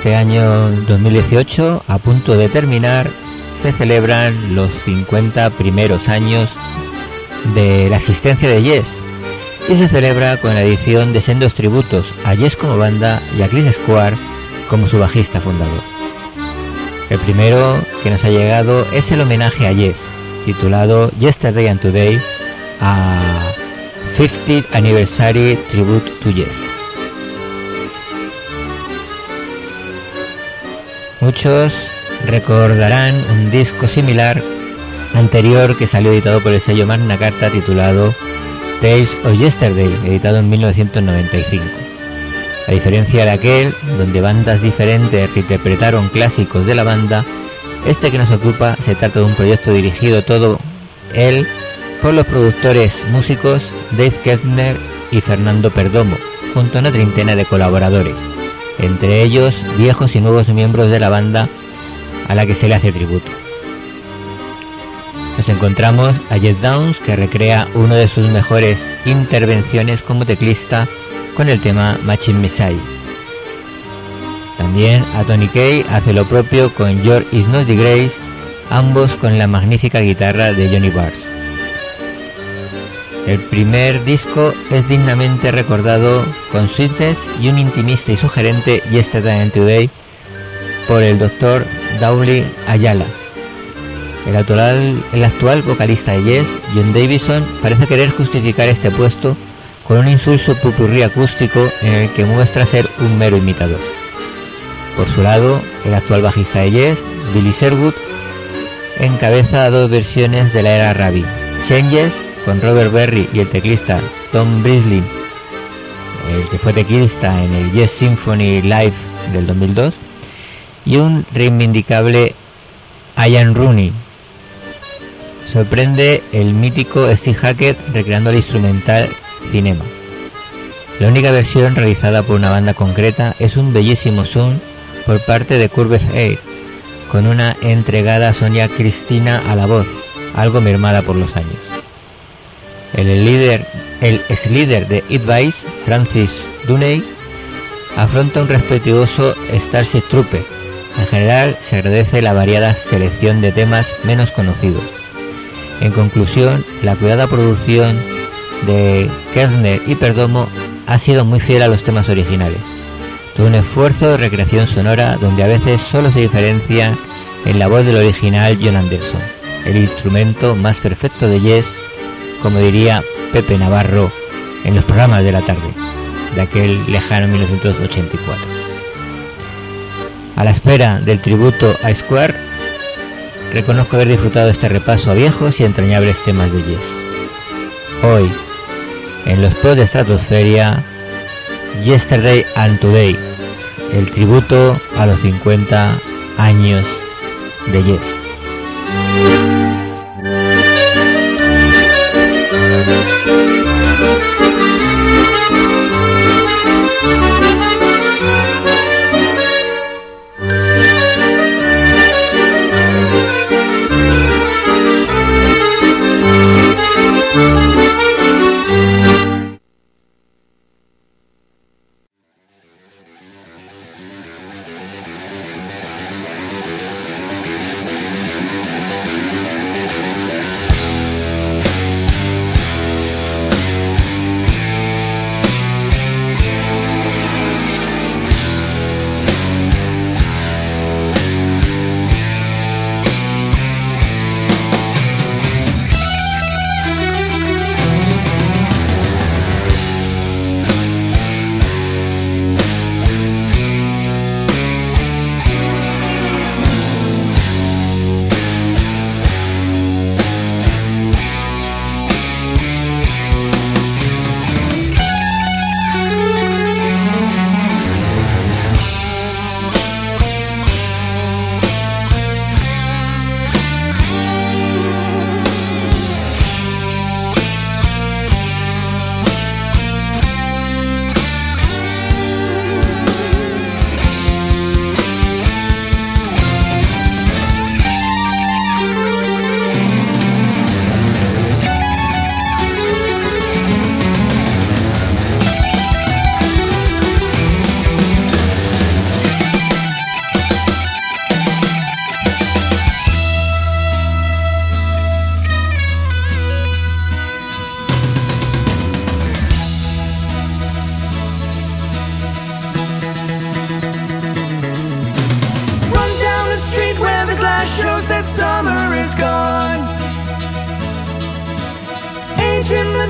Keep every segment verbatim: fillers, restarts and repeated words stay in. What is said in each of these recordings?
este año dos mil dieciocho, a punto de terminar, se celebran los cincuenta primeros años de la existencia de Yes, y se celebra con la edición de sendos tributos a Yes como banda y a Chris Squire como su bajista fundador. El primero que nos ha llegado es el homenaje a Yes, titulado Yesterday and Today, a fiftieth Anniversary Tribute to Yes. Muchos recordarán un disco similar anterior que salió editado por el sello Magna Carta, titulado Tales of Yesterday, editado en mil novecientos noventa y cinco. A diferencia de aquel, donde bandas diferentes reinterpretaron clásicos de la banda, este que nos ocupa se trata de un proyecto dirigido todo él por los productores músicos Dave Kerzner y Fernando Perdomo, junto a una treintena de colaboradores, entre ellos viejos y nuevos miembros de la banda a la que se le hace tributo. Nos encontramos a Jed Downs, que recrea una de sus mejores intervenciones como teclista con el tema Machine Messiah. También a Tony Kaye hace lo propio con George Is Not the Grace, ambos con la magnífica guitarra de Johnny Bars. El primer disco es dignamente recordado con sweetness y un intimista y sugerente Yesterday and Today por el doctor Dowley Ayala. El actual, el actual vocalista de Yes, John Davison, parece querer justificar este puesto con un insulso pupurrí acústico en el que muestra ser un mero imitador. Por su lado, el actual bajista de Yes, Billy Sherwood, encabeza dos versiones de la era Ravi: Changes, con Robert Berry y el teclista Tom Brisley, el que fue teclista en el Yes Symphony Live del dos mil dos, y un reivindicable Ian Rooney. Sorprende el mítico Steve Hackett recreando el instrumental Cinema. La única versión realizada por una banda concreta es un bellísimo sound por parte de Curved Air, con una entregada Sonia Cristina a la voz, algo mermada por los años. El líder, el ex líder de Advice, Francis Duney, afronta un respetuoso Starship Trooper. En general, se agradece la variada selección de temas menos conocidos. En conclusión, la cuidada producción de Kerzner y Perdomo ha sido muy fiel a los temas originales. Todo un esfuerzo de recreación sonora donde a veces solo se diferencia en la voz del original John Anderson, el instrumento más perfecto de Yes, como diría Pepe Navarro en los programas de la tarde de aquel lejano mil novecientos ochenta y cuatro. A la espera del tributo a Square, reconozco haber disfrutado este repaso a viejos y entrañables temas de Yes. Hoy, en los pods de Stratosferia, Yesterday and Today, el tributo a los cincuenta años de Yes.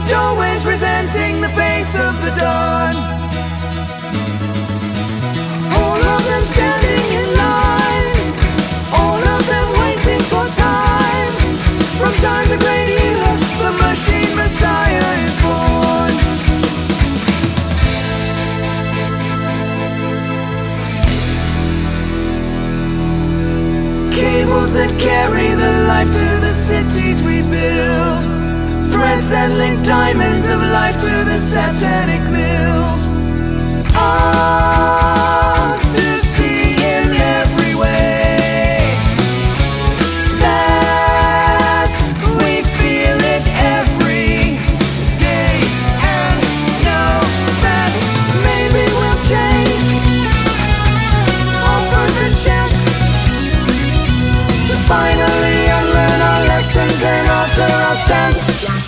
doorways resenting the face of the dawn. All of them standing in line, all of them waiting for time. From time the great healer, the machine messiah is born. Cables that carry the life to the cities we build, threads that link diamonds of life to the satanic mills. Ah, to see in every way that we feel it every day, and know that maybe we'll change. Offer the chance to finally unlearn our lessons and alter our stance.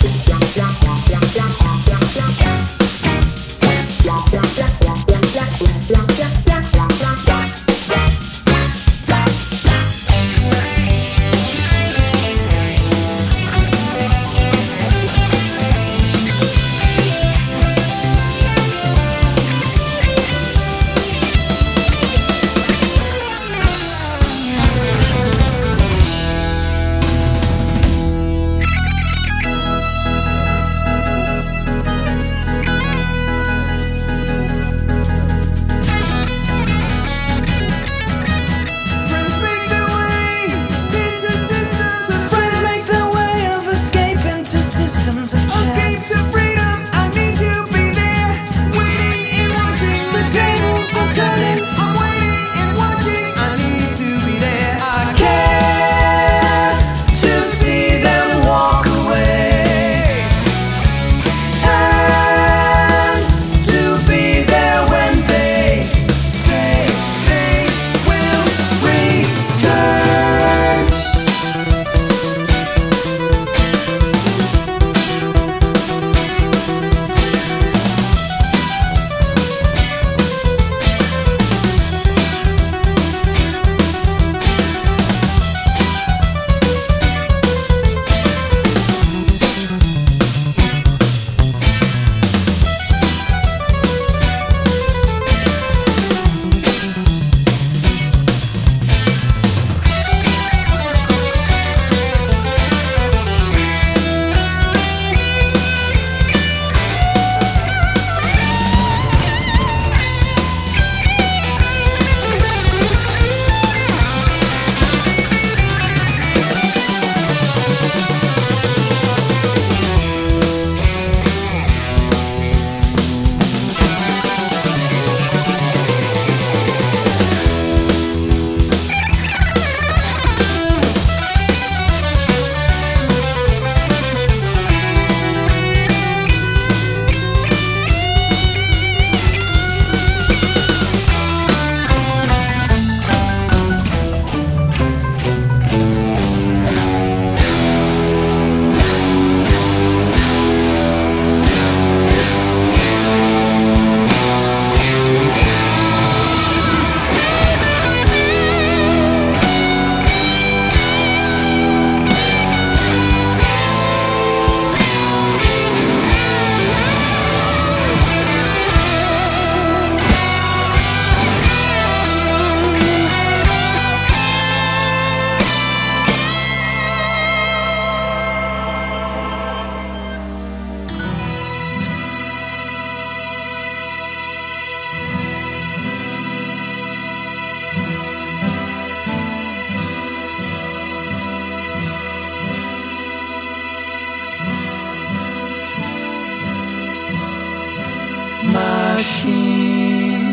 Machine,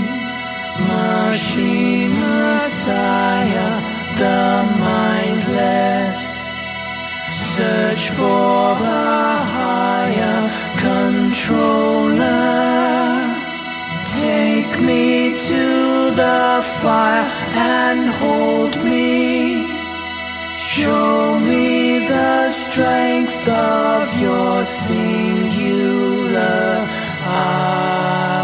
machine messiah, the mindless search for a higher controller. Take me to the fire and hold me. Show me the strength of your singular eye.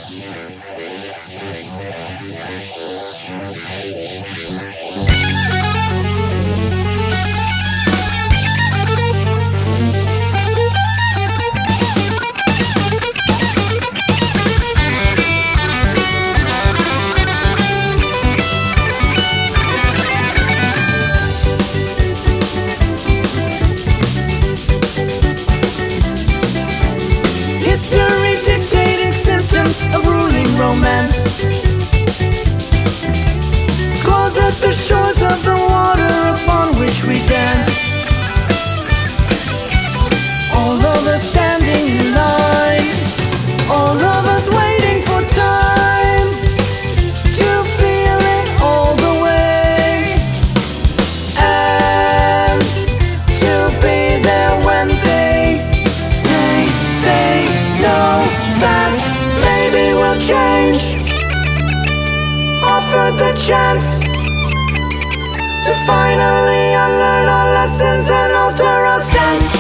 History dictating symptoms of ruling romance. Claws at the shores of the water upon which we dance. All of us standing in line, all of us waiting for time to feel it all the way, and to be there when they say they know that maybe we'll change. Offered the chance to finally unlearn our lessons and alter our stance.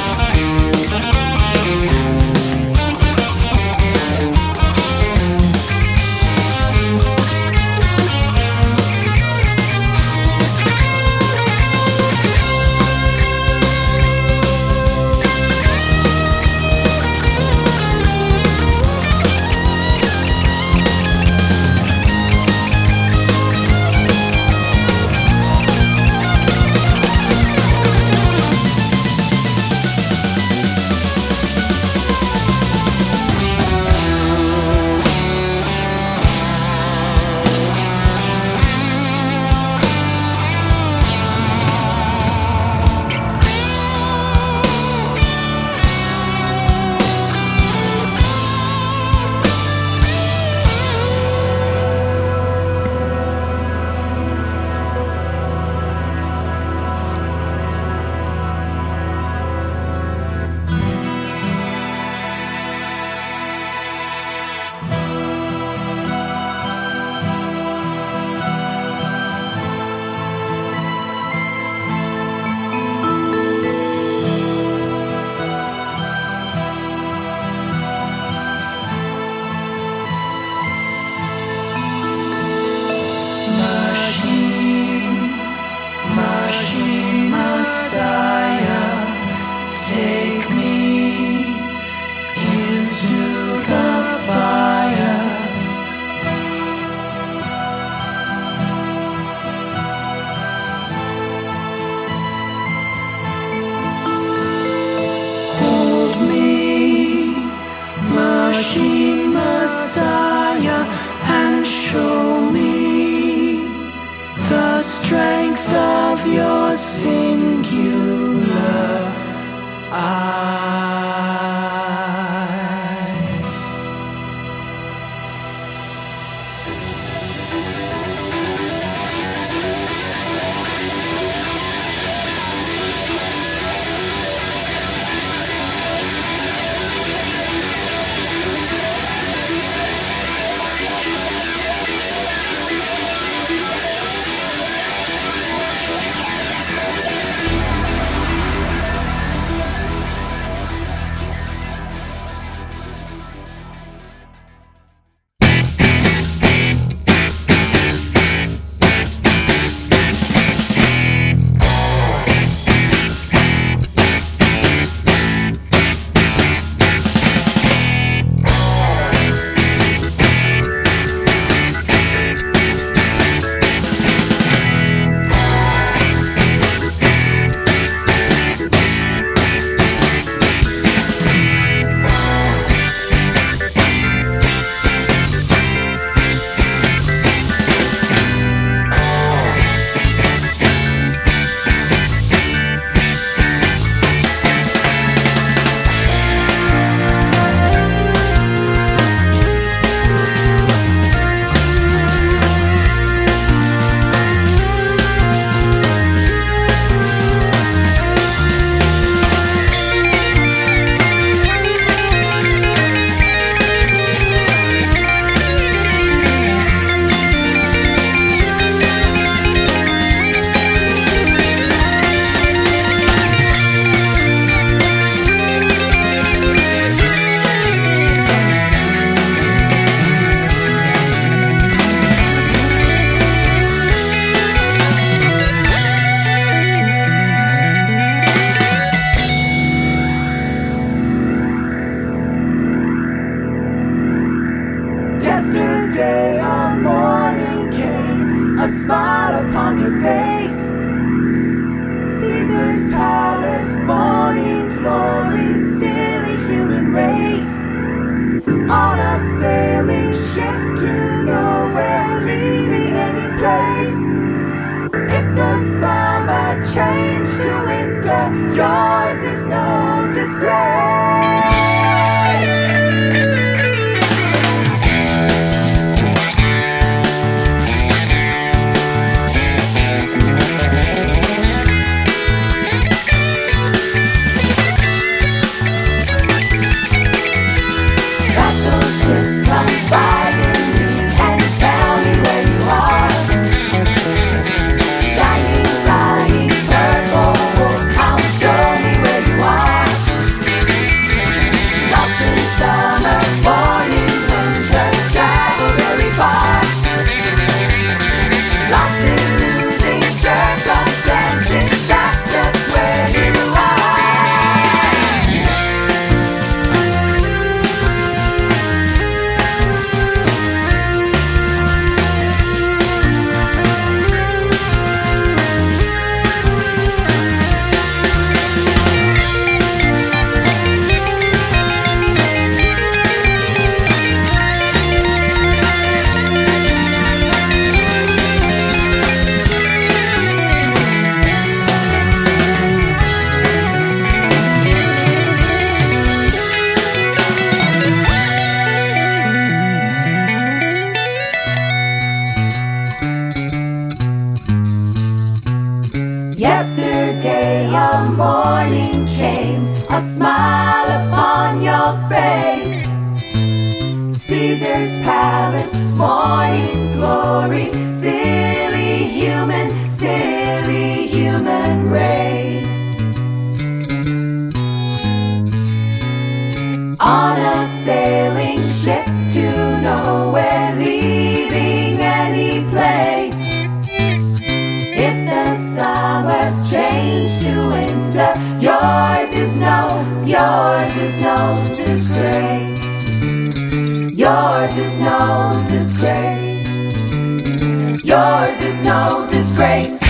Yesterday a morning came, a smile upon your face. Caesar's palace, morning glory, silly human race. On a sailing ship to nowhere, leaving any place. If the summer changed to winter, yours is no disgrace. Battleships come fighting me and tell me where you are. Shining, flying, purple wolfhound, show me where you are. Lost in summer, born in winter, travel very far. Lost in losing circumstances, that's just where you are. Yesterday a morning came, a smile upon your face. Caesar's palace, morning glory, silly human, silly human race. On a sailing ship to nowhere, leaving any place. If the summer changed to winter, yours is no, yours is no disgrace. Yours is no disgrace. Yours is no disgrace.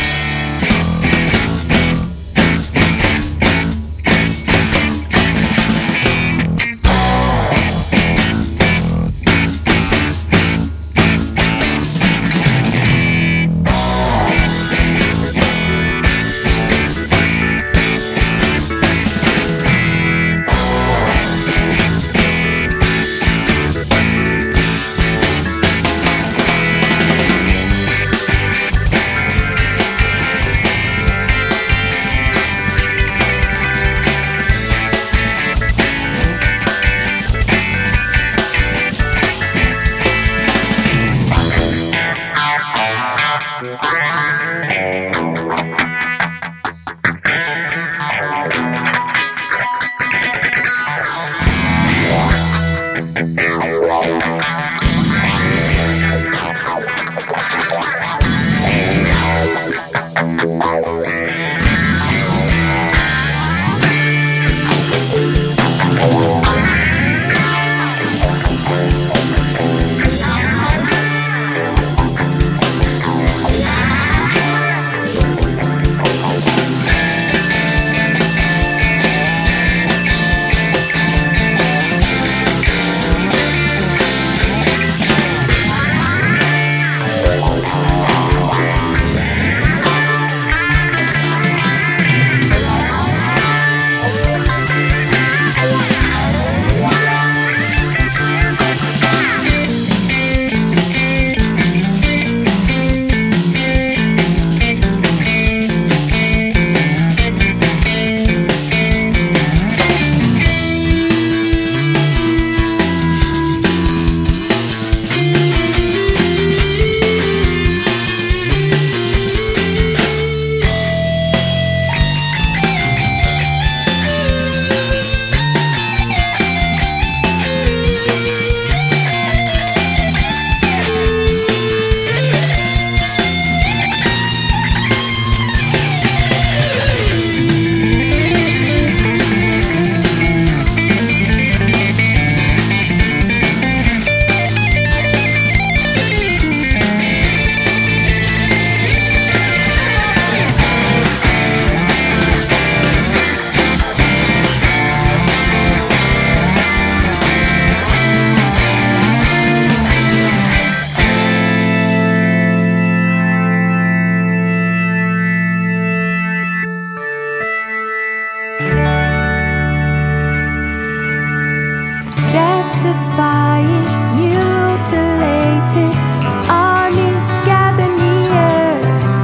united armies gather near,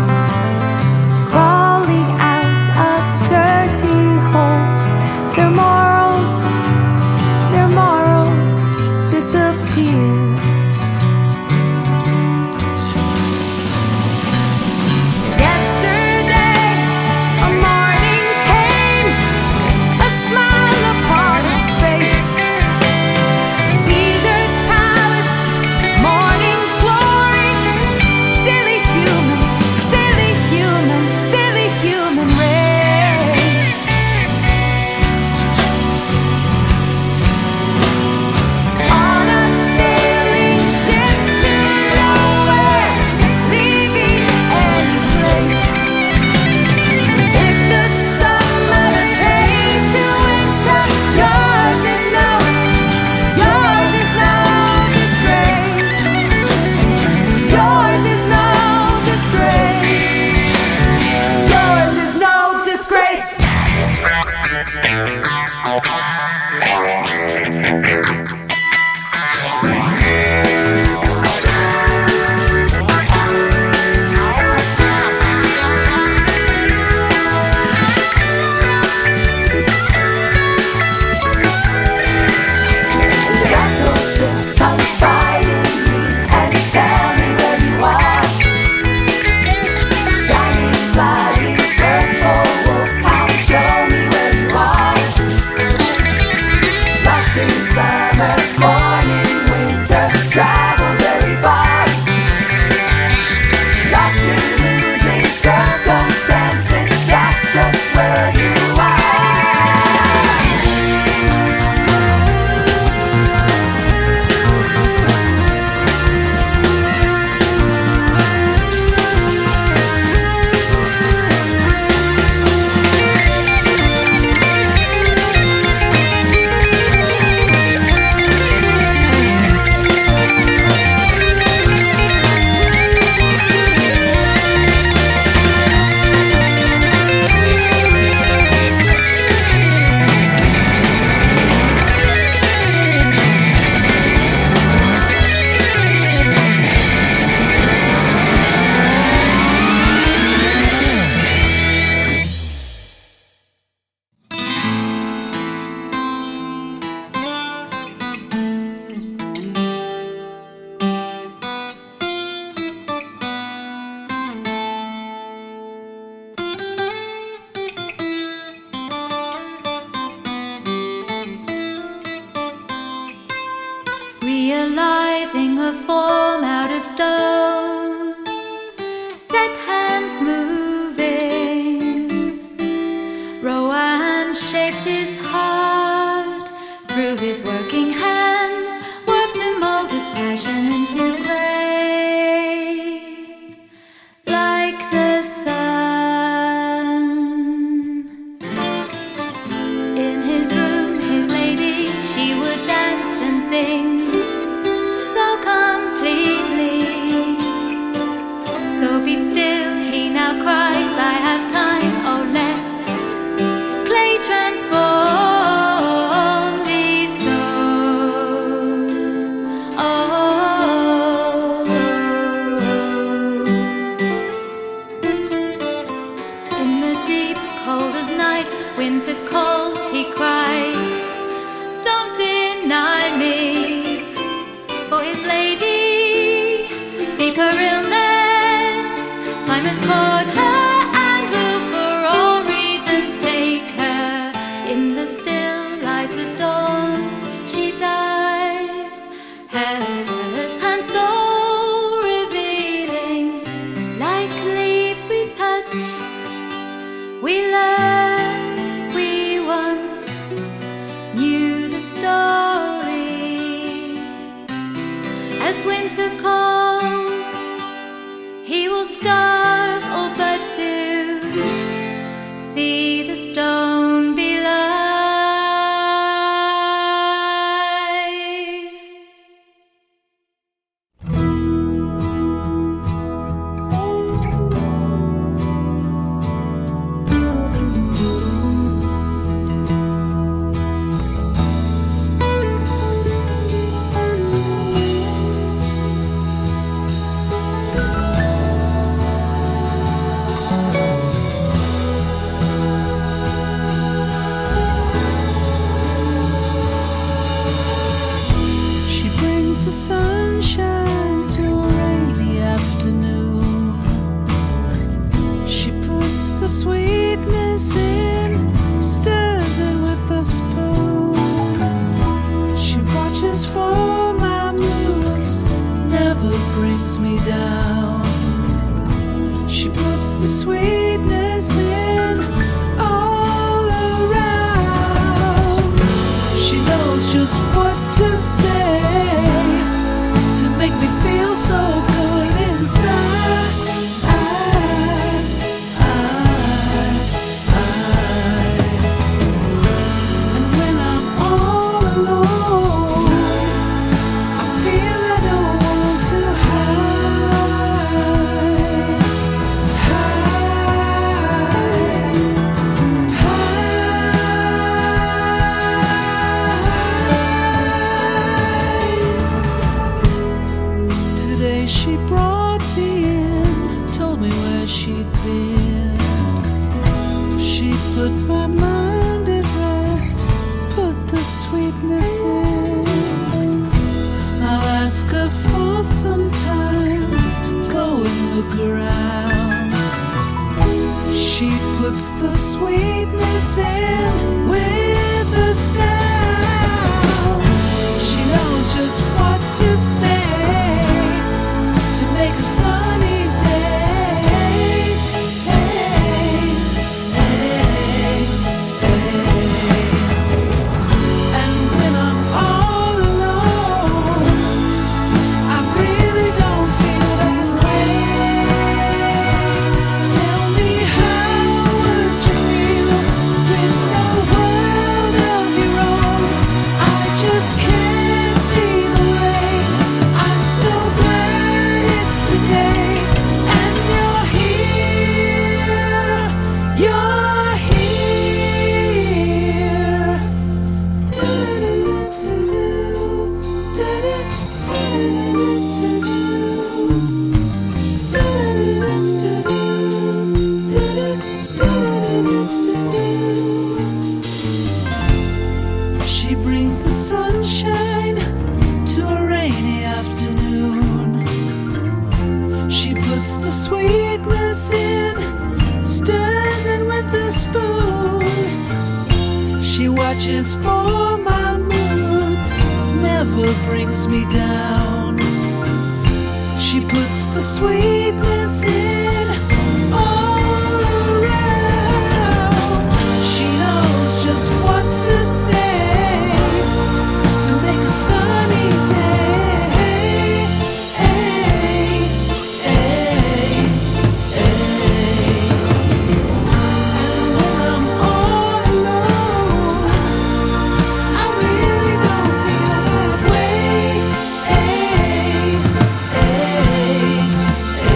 crawling out of dirty holes. Their morals, their morals disappear. Yesterday, a morning came, a smile upon her face. Caesar's palace, morning glory. Silly human, silly human, silly human race. On a sailing ship to nowhere, leaving any place. If the summer changed to winter, yours is no, yours is no disgrace. Yours is no disgrace. Yours is no disgrace. Battleships come fighting me and tell me where you are. Shining, flying, purple wolfhound, show me where you are. Lost in summer, morning, winter, travel very far. Lost in losing circumstances, that's just where you are. Realizing a form out of stone, set hands moving. Rowan shaped his heart through his working hands, worked to mold his passion into clay. Like the sun. In his room, his lady, she would dance and sing so completely. So be still, he now cries, I have time, oh let clay transform thee so. Oh, in the deep cold of night, winter calls, he cries, don't deny me. For his lady, deep her illness, time has caught her and will for all reasons take her. In the still light of dawn, she dies, hairless and so revealing. Like leaves we touch, we learn we once knew the story. As winter calls, he will starve all but to see the stone be live. brings me down. She puts the sweetness in all around. She knows just what to say to make me feel so good inside. I, I, I. And when I'm all alone, I feel I don't want to hide. Hide. Today she brought me in, told me where she'd been. She put my mind at rest, put the sweetness in. I'll ask her for some time to go and look around. She puts the sweetness in with the sound. She knows just what to say to make a sunny day. Hey, hey, hey. And when I'm all alone, I really don't feel that way. Tell me, how would you feel with no world of your own? I just can't see the way. I'm so glad it's today, and you're here. You're here. She brings the sunshine to a rainy afternoon. She puts the sweetness in, stirs it with a spoon. She watches for my moods, never brings me down. She puts the sweetness in all around. She knows just what to say to make a sunny day. Hey, hey, hey. And when I'm all alone, I really don't feel that way. Hey, hey, hey.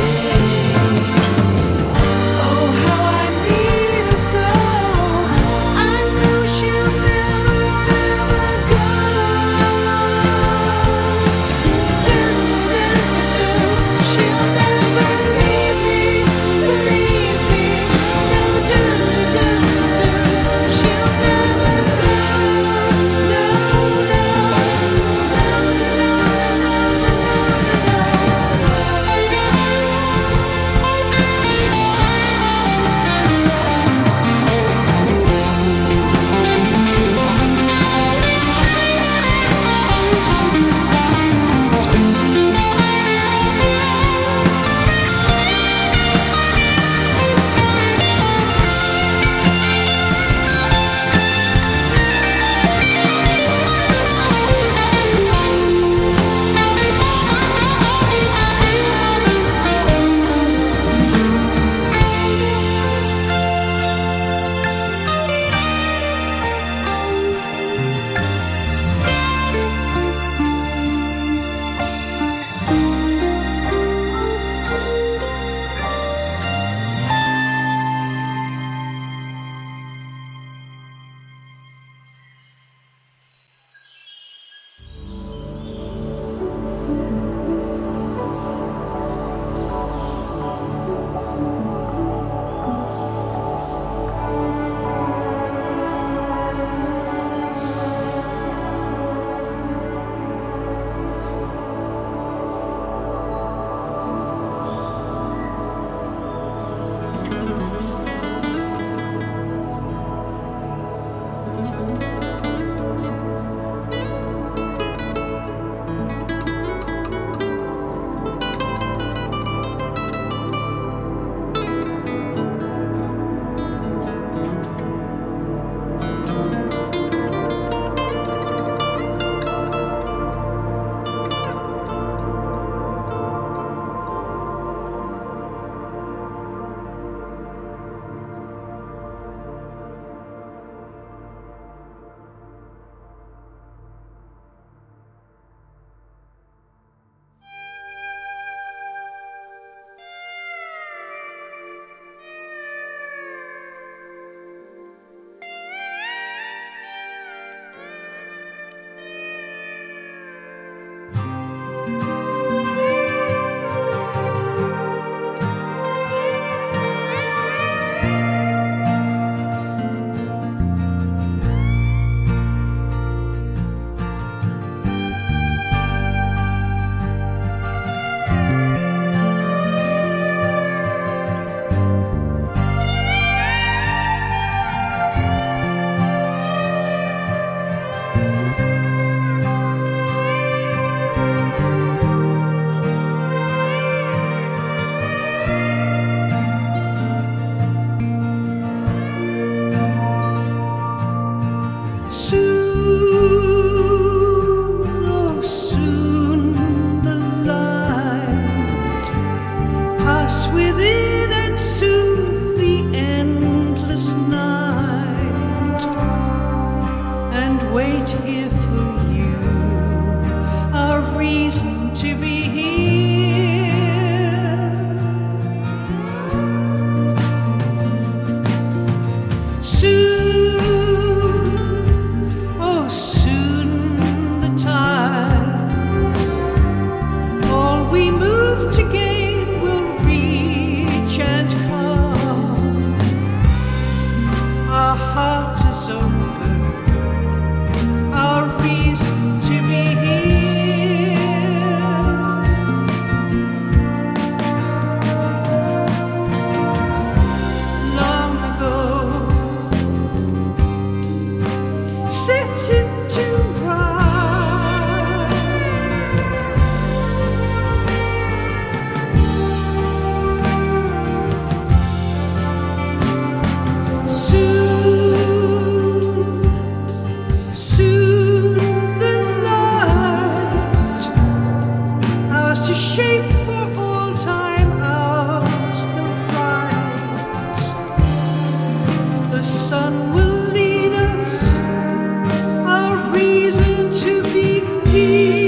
shape for all time out the rise. The sun will lead us, our reason to be here.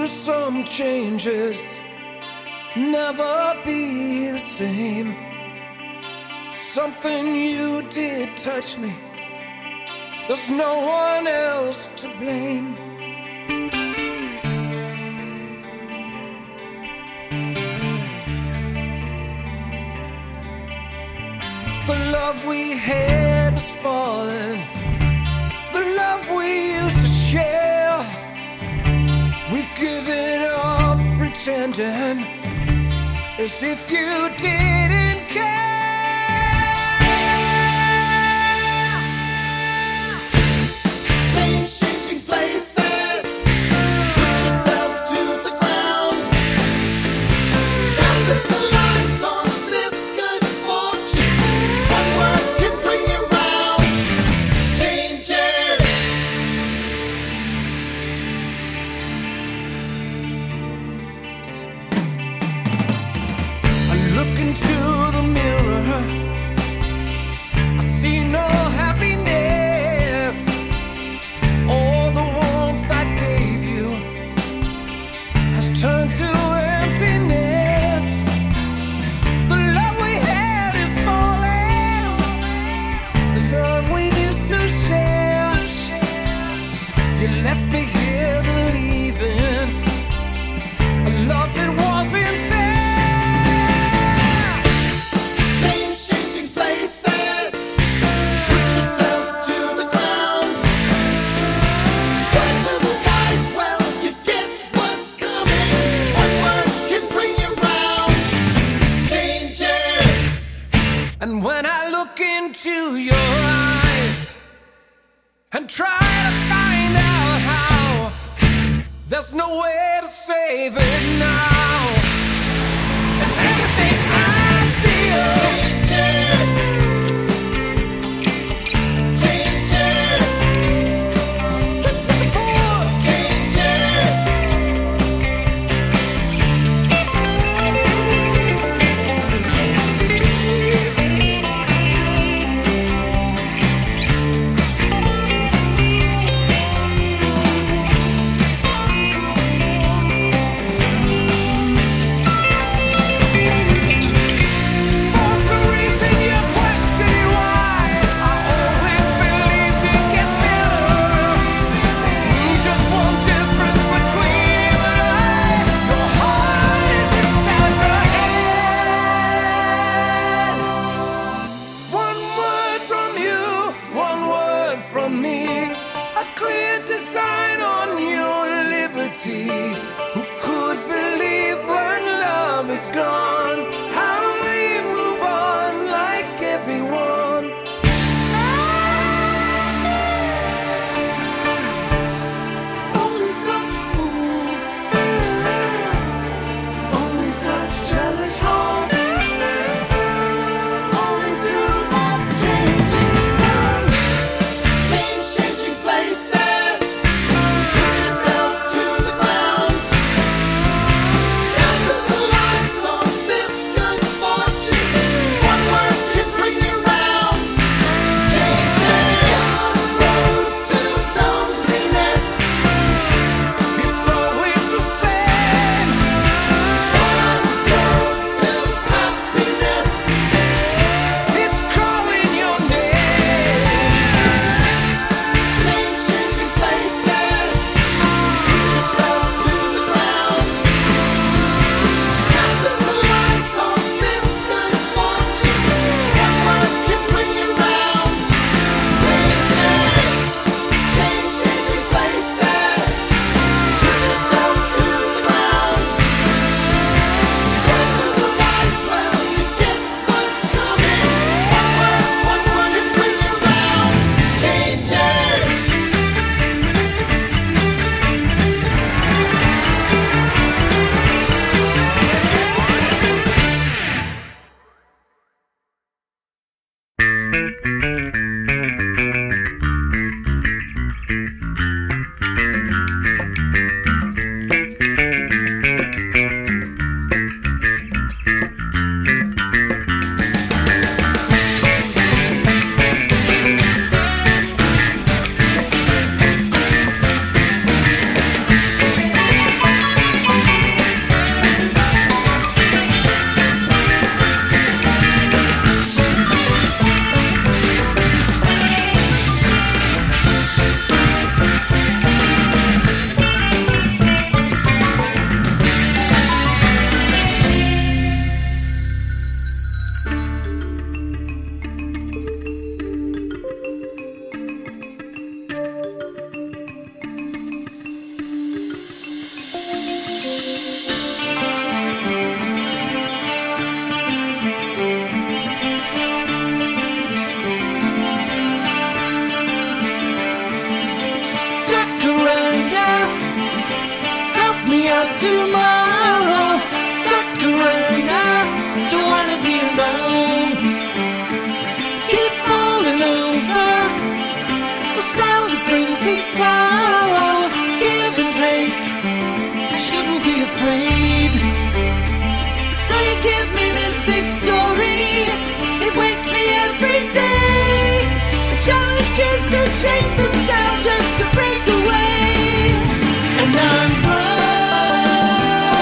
some changes, never be the same. Something you did touch me, there's no one else to blame. The love we had is falling, the love we used to share. We've given up pretending as if you didn't care. Change, changing places, put yourself to the ground. Capitalize on this good fortune. One word can bring you round. Changes. I look into the mirror, I see no happiness. All the warmth I gave you has turned to emptiness. The love we had is falling, the love we used to share. You left me here believing a love that wasn't there. Change, changing places, put yourself to the ground. Words of the wise, well, you get what's coming. One word can bring you round. Changes. And when I look into your eyes and try to find out how, there's no way to save it now. And everything I feel Changes. Changes. before. Changes. For some reason you're questioning why I always believed you'd get better. Just one difference between you and I, your heart is inside your head. One word from you, one word from me, a clear design on your liberty. Who could believe when love is gone? How do we move on like everyone? Only such fools, only such jealous hearts. Only through love changes come. Change, changing places, put yourself to the ground. Capitalize on about tomorrow. Tucked around, I don't wanna be alone. Keep falling over the spell that brings me sorrow. Give and take, I shouldn't be afraid. So you give me this big story, it wakes me every day. The challenge is to chase the sound, just to break away. And I'm proud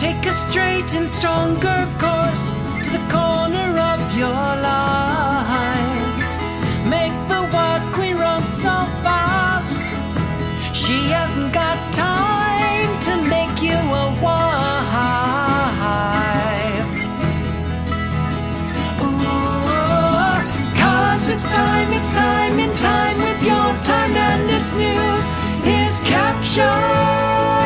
Take a straight and stronger course to the corner of your life. Make the White Queen run so fast, she hasn't got time to make you a wife. Ooh, cause it's time, it's time, in time with your time, and its news is captured.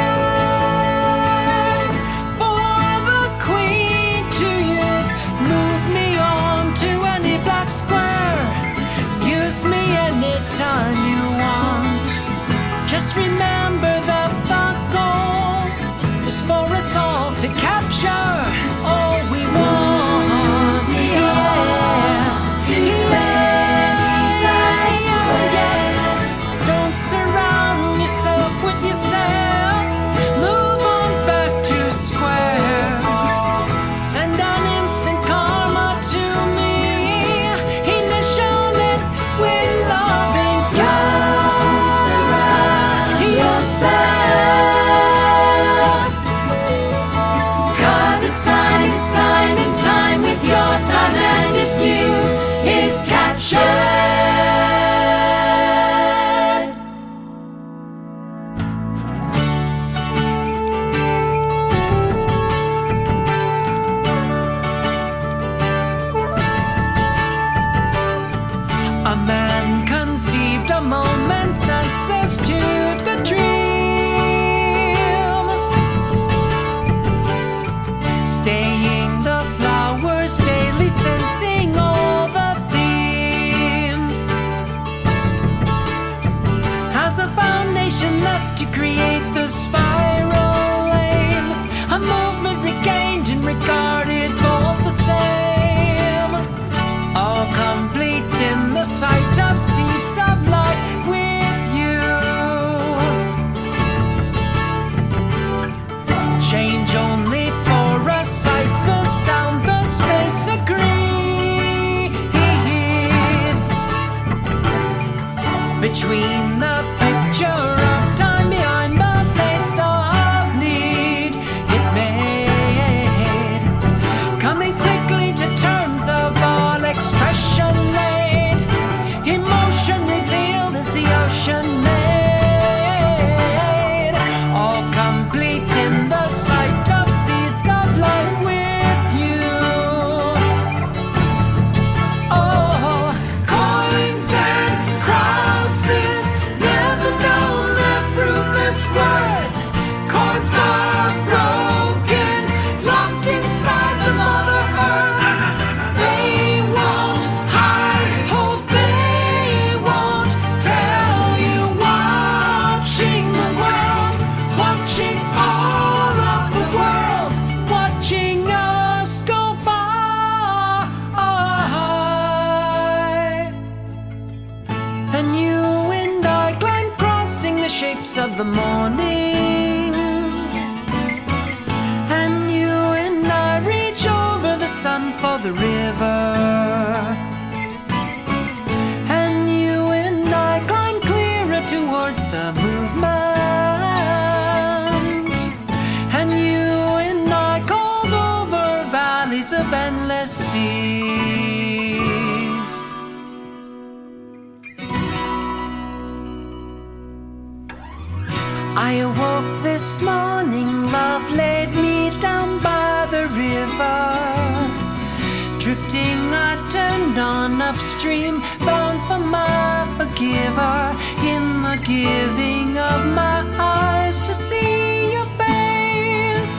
Time you want. Just remember that the goal is for us all to capture all we want. Yeah, yeah, yeah. Don't surround yourself with yourself. Move on back to squares. Send an instant karma to me. Initially we're loving. Cause it's time, it's time, in time with your time, and its news is captured. A man conceived a moment's answers to the dream, staying the flowers daily, sensing all the themes. Has a foundation left to create the spiral aim, a movement regained and regarded both the same, all complete in the sight of seeds of light with you. Change only for a sight, the sound, the space agreed. Between the picture of time behind the face of need, it made coming quickly to terms of all expression laid, emotion revealed as the ocean made, all complete in the sight of seeds of life with you. Oh, coins and crosses never know their fruitless worth. Chords are broken, locked inside the Mother Earth. They won't hide, hold, they won't tell you. Watching the world, watching all of the world, watching us go by. And you and I climb, crossing the shapes of the morning. And you and I reach over the sun for the river. And you and I climb clearer towards the movement. And you and I called over valleys of endless seas. I awoke this morning, love laid me down by the river. Drifting, I turned on upstream, bound for my forgiver. In the giving of my eyes to see your face,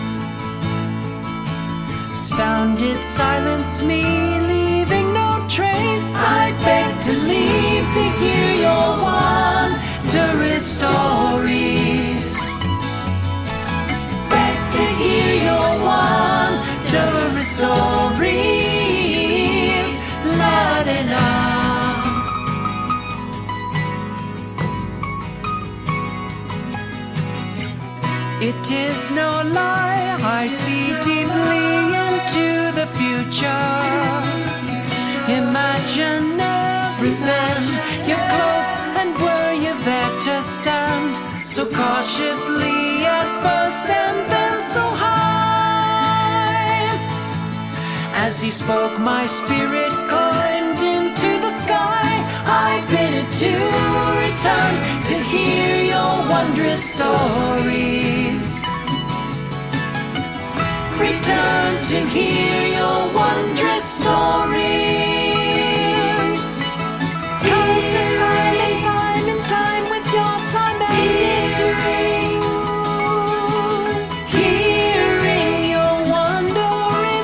sound did silence me, leaving no trace. I beg to leave to hear your wondrous stories. Beg to hear your wondrous stories. Loud enough. It is no lie, I see deeply into the future. Imagine everything, you're close, and were you there to stand? So cautiously at first and then so high. As he spoke, my spirit climbed into the sky. I bid it to return to hear your wondrous stories. Return to hear your wondrous stories. Cause it's time and time and time with your time and its rings. Hearing your wondrous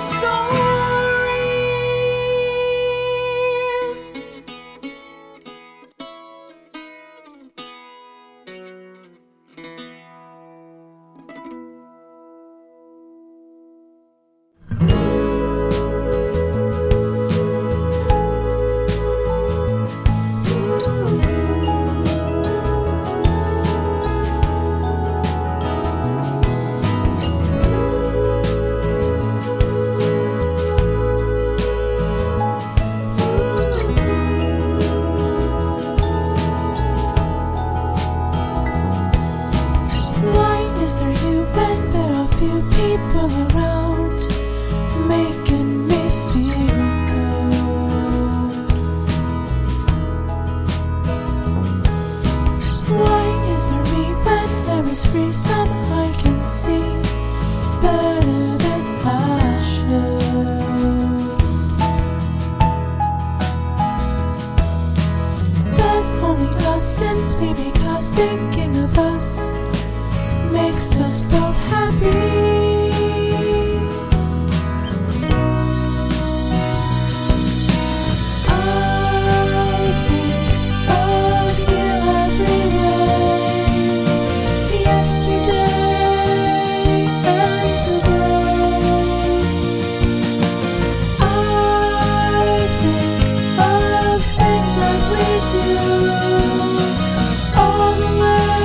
stories. Why is there you when there are few people around, making me feel good? Why is there me when there is free some I can see better than I should? There's only us simply because thinking of us makes us both happy. I think of you every way, yesterday and today. I think of things that we do all the way.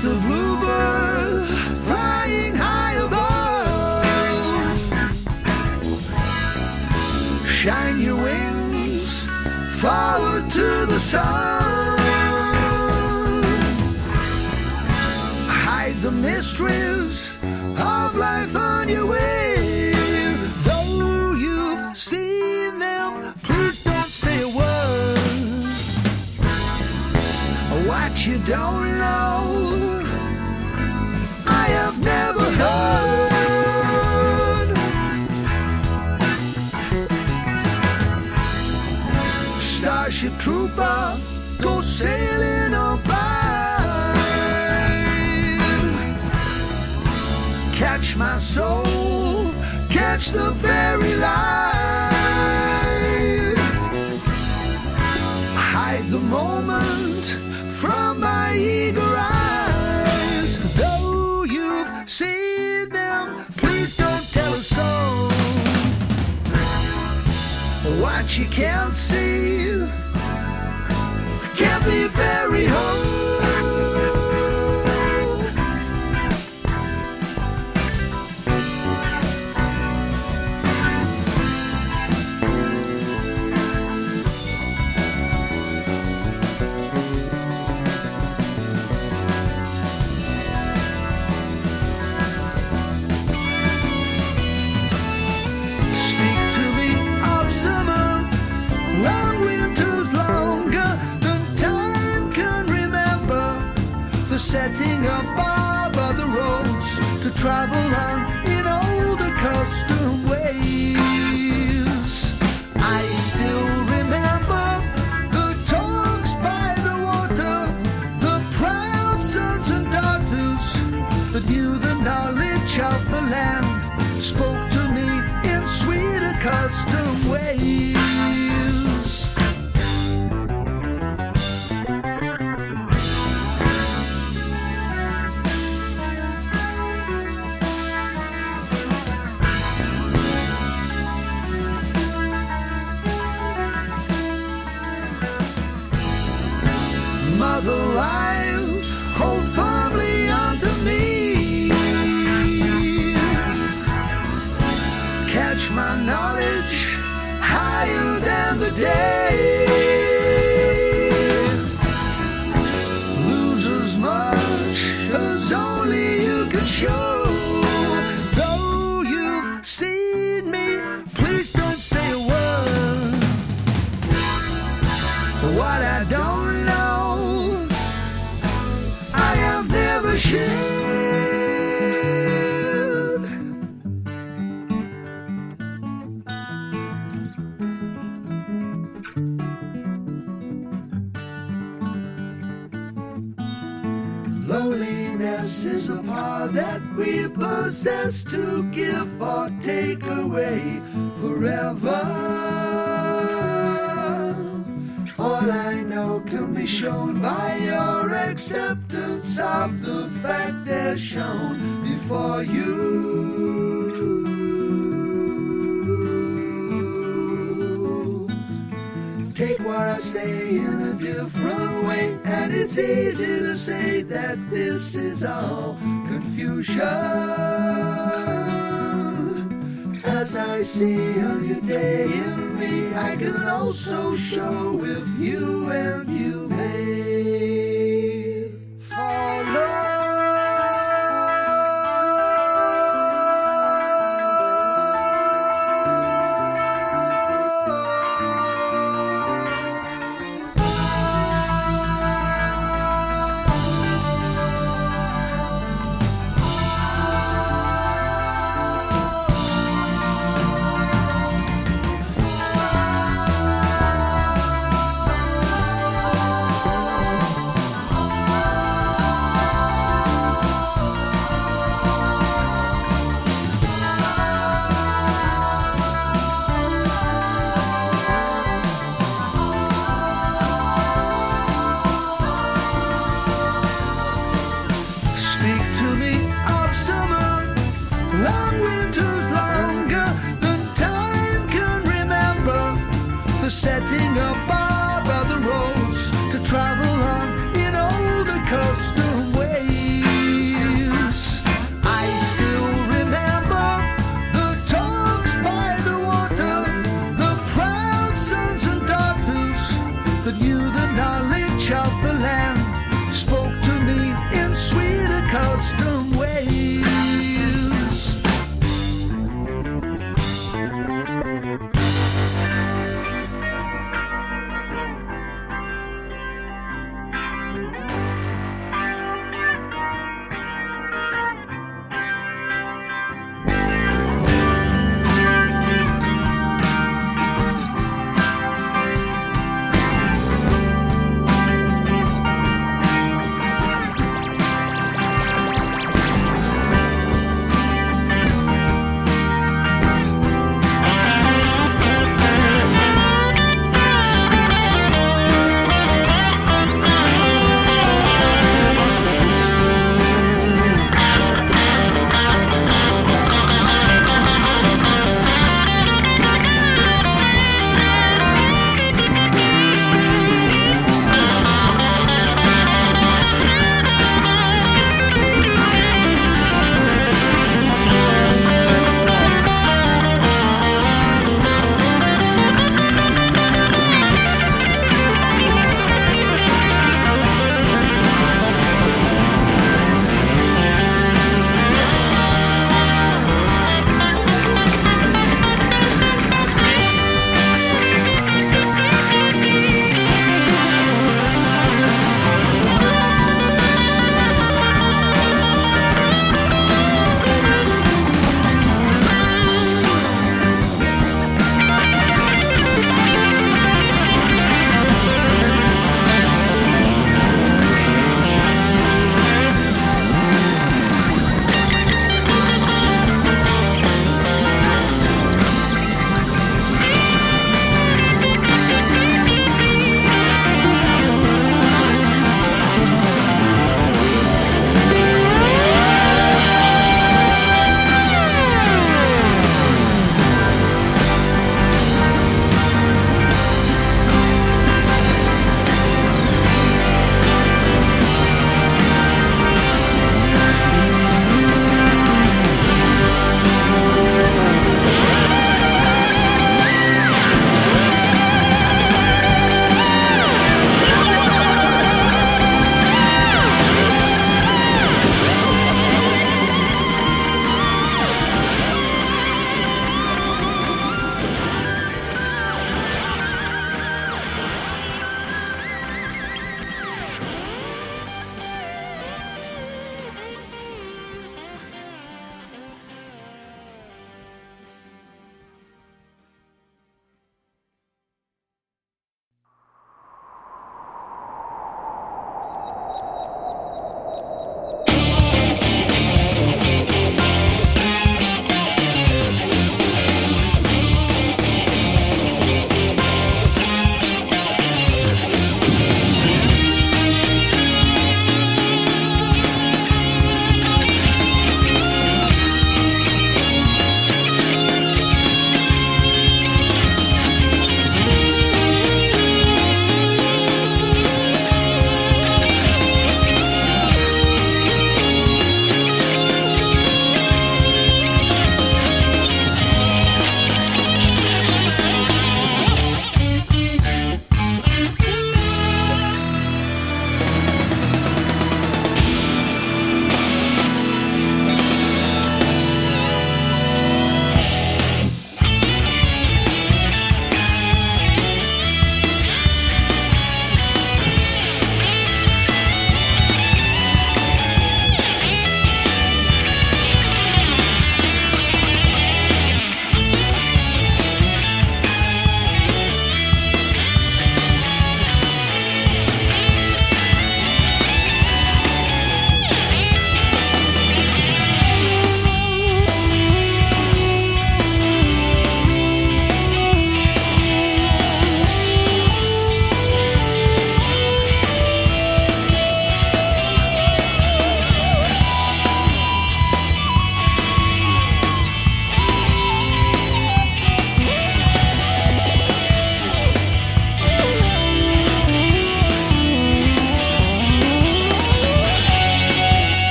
just a bluebird flying high above. Shine your wings forward to the sun. Hide the mysteries of life on your way. Though you've seen them, please don't say a word. What you don't know, I have never heard. Starship Trooper, go sailing on by. Catch my soul, catch the very light. Hide the moment from my eager eyes. Though you've seen them, please don't tell a soul. What you can't see can't be very hard. Setting up of other roads to travel on in old accustomed ways. I still remember the talks by the water, the proud sons and daughters that knew the knowledge of the land, spoke to me in sweet accustomed ways. Mother life, hold firmly onto me. Catch my knowledge higher than the day. Lose as much as only you can show. Though you've seen me, please don't say a word. What I don't know, I have never shared. Loneliness is a power that we possess to give or take away forever. All I know can be shown by your acceptance of the fact they're shown before you. Take what I say in a different way, and it's easy to say that this is all confusion. As I see a new day in me, I can also show if you and you may follow.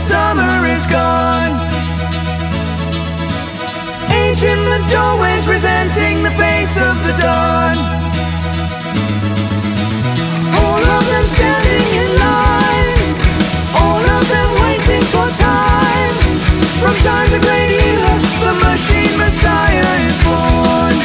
summer is gone. Age in the doorways, resenting the pace of the dawn. All of them standing in line, all of them waiting for time. From time the great healer, the machine messiah is born.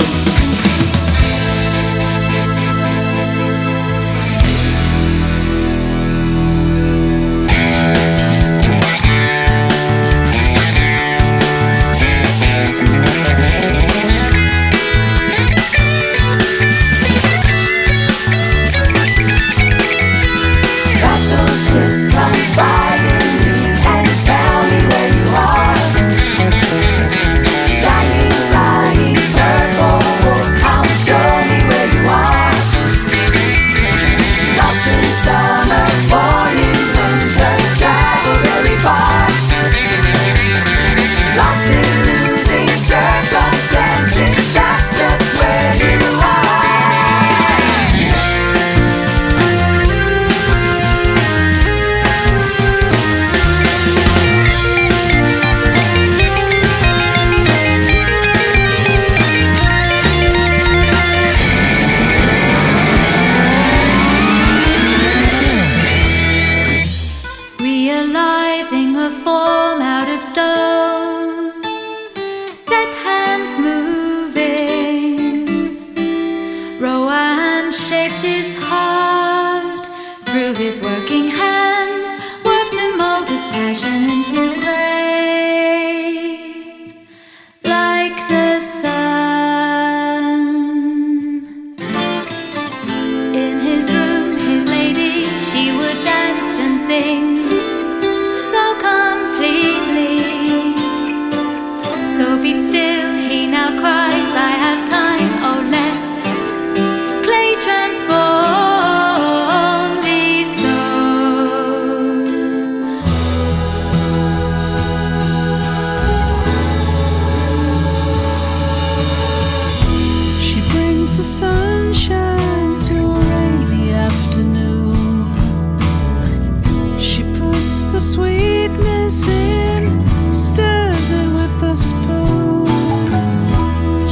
Battleships come fighting me and tell me where you are. Shining, flying, purple wolf, come show me where you are. Lost in summer, born in winter, travel very far. Lost in losing circumstances, that's just where you are. Realizing a form out of stone, set hands moving. Rowan shaped his heart through his working hands, worked to mold his passion into clay. Like the sun, in his room, his lady, she would dance and sing so completely. So be still, he now cries, I have time, oh let clay transform thee so. She brings the sunshine to a rainy afternoon. She puts the sweetness in, stirs it with a spoon.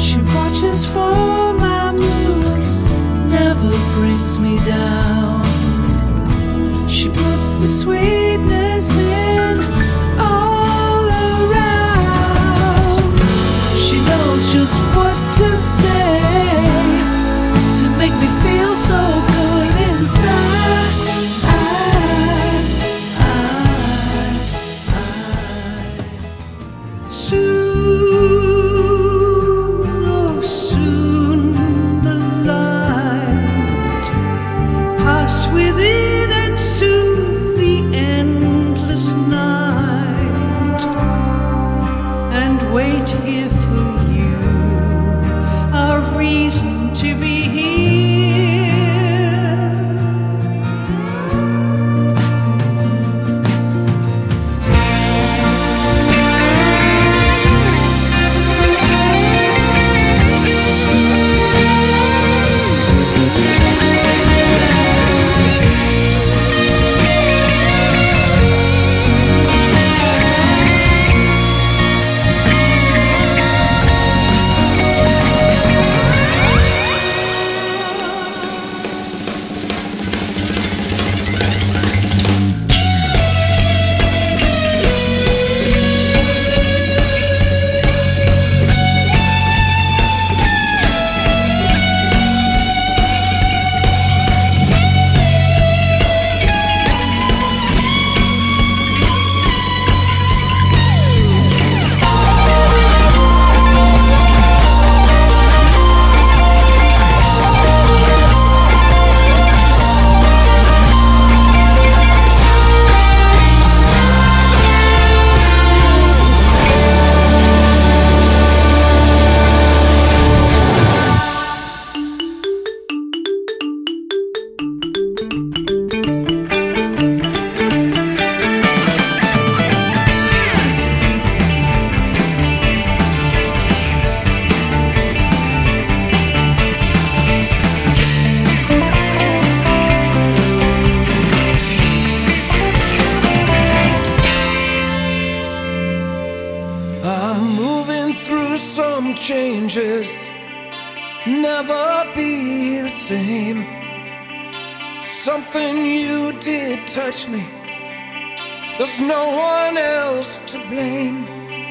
changes, never be the same. Something you did touch me, there's no one else to blame.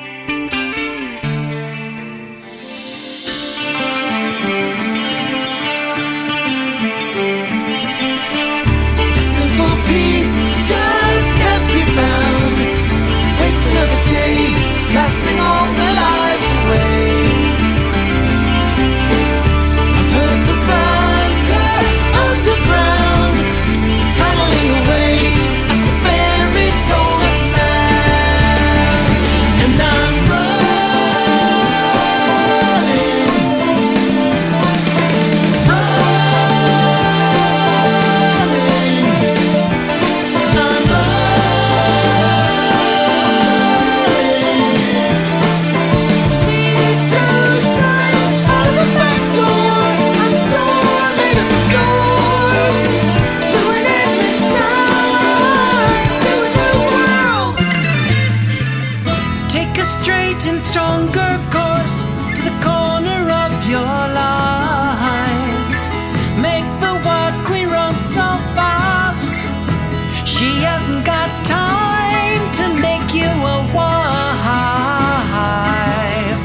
Simple peace just can't be found. Waste another day, lasting all their lives away. I've heard the thunder underground, tunneling away at the very soul of man. And I'm running, running, I'm running. See through signs out of the back door. I'm crawling up the doors to an endless night, to a new world. Take a straight and stronger course to the corner of your life. Make the white queen run so fast, she hasn't got time to make you a wife.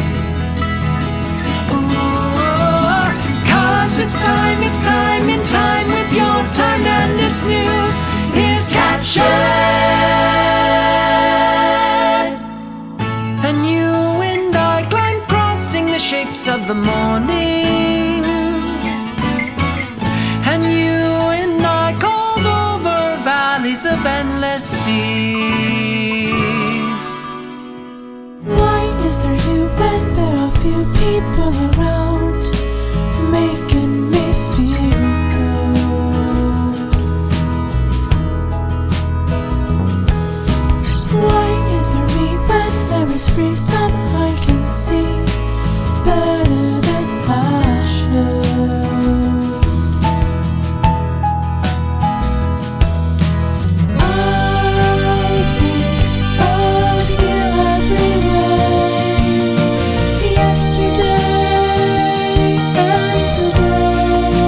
Ooh, 'cause it's time, it's time, in time with your time, and its news is captured. And you and I climb, crossing the shapes of the morning. And you and I called over valleys of endless seas. Why is there you when there are few people around, making me feel good? Why is there me when there is free sun I can see better than I should? I think of you every way, yesterday and today.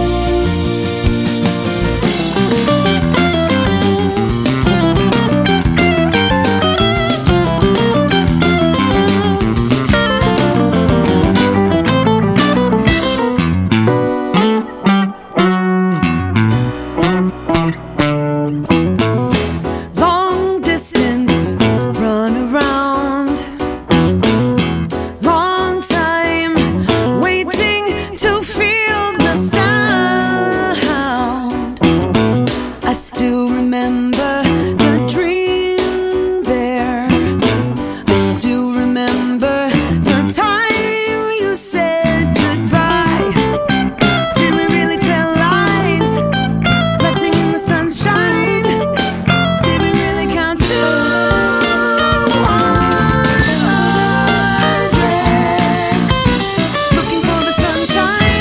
Long distance, run around. Long time, waiting to feel the sound. I still remember the dream there. I still remember the time you said goodbye. Did we really tell lies, letting in the sunshine? Did we really count to hundred? Looking for the sunshine.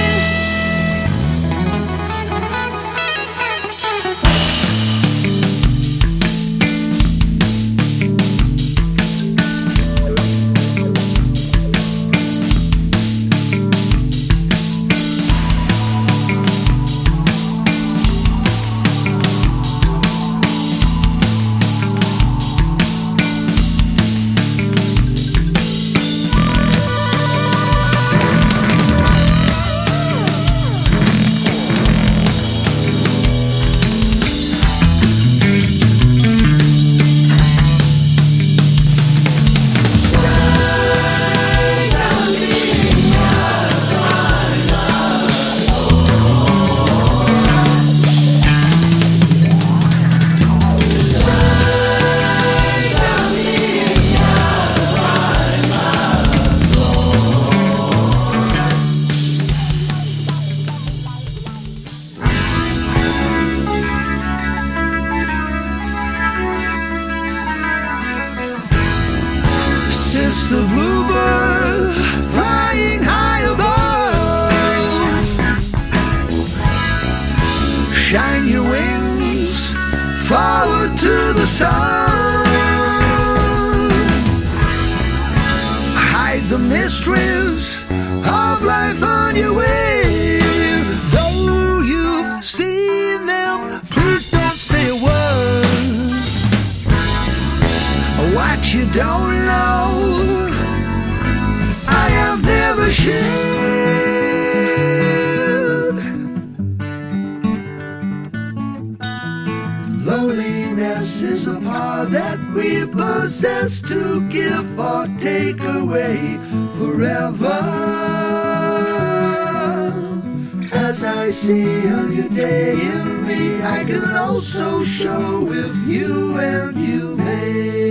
Sister bluebird, flying high above, shine your wings forward to the sun. Hide the mysteries of life on your way. Though you've seen them, please don't say a word. What you don't know, I have never shared. Loneliness is a power that we possess to give or take away forever. As I see a new day in me, I can also show if you and you may.